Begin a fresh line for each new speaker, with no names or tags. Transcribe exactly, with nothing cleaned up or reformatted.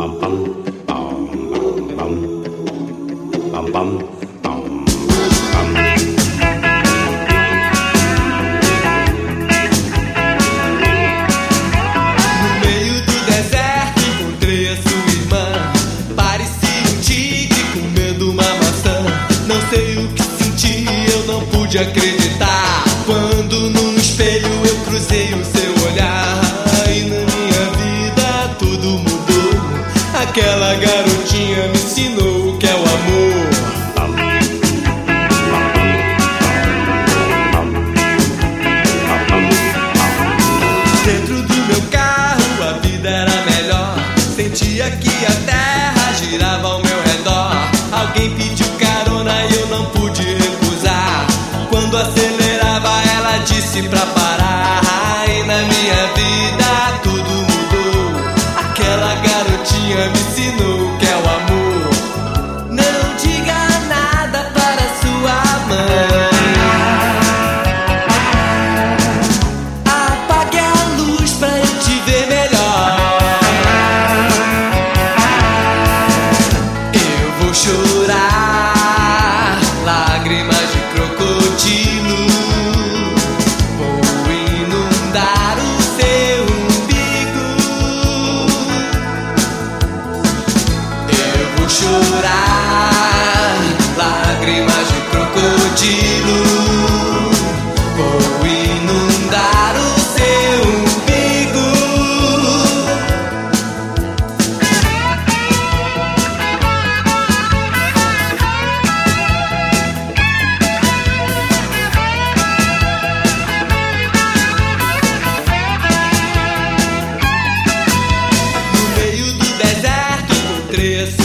De acreditar quando num espelho eu cruzei o seu olhar. E na minha vida tudo mudou. Aquela garotinha me ensinou o que é o amor. Dentro do meu carro a vida era melhor. Sentia que a terra girava ao meu redor. Alguém pediu carona e eu não pude recusar. Quando acelerava ela disse pra parar. E na minha vida tudo mudou. Aquela garotinha me ensinou o que é o amor. Não diga nada para sua mãe. Apague a luz pra eu te ver melhor. Eu vou chorar lágrimas de crocodilo. Vou inundar o seu umbigo. Eu vou chorar lágrimas de crocodilo. Vou inundar o seu umbigo. No meio do deserto encontrei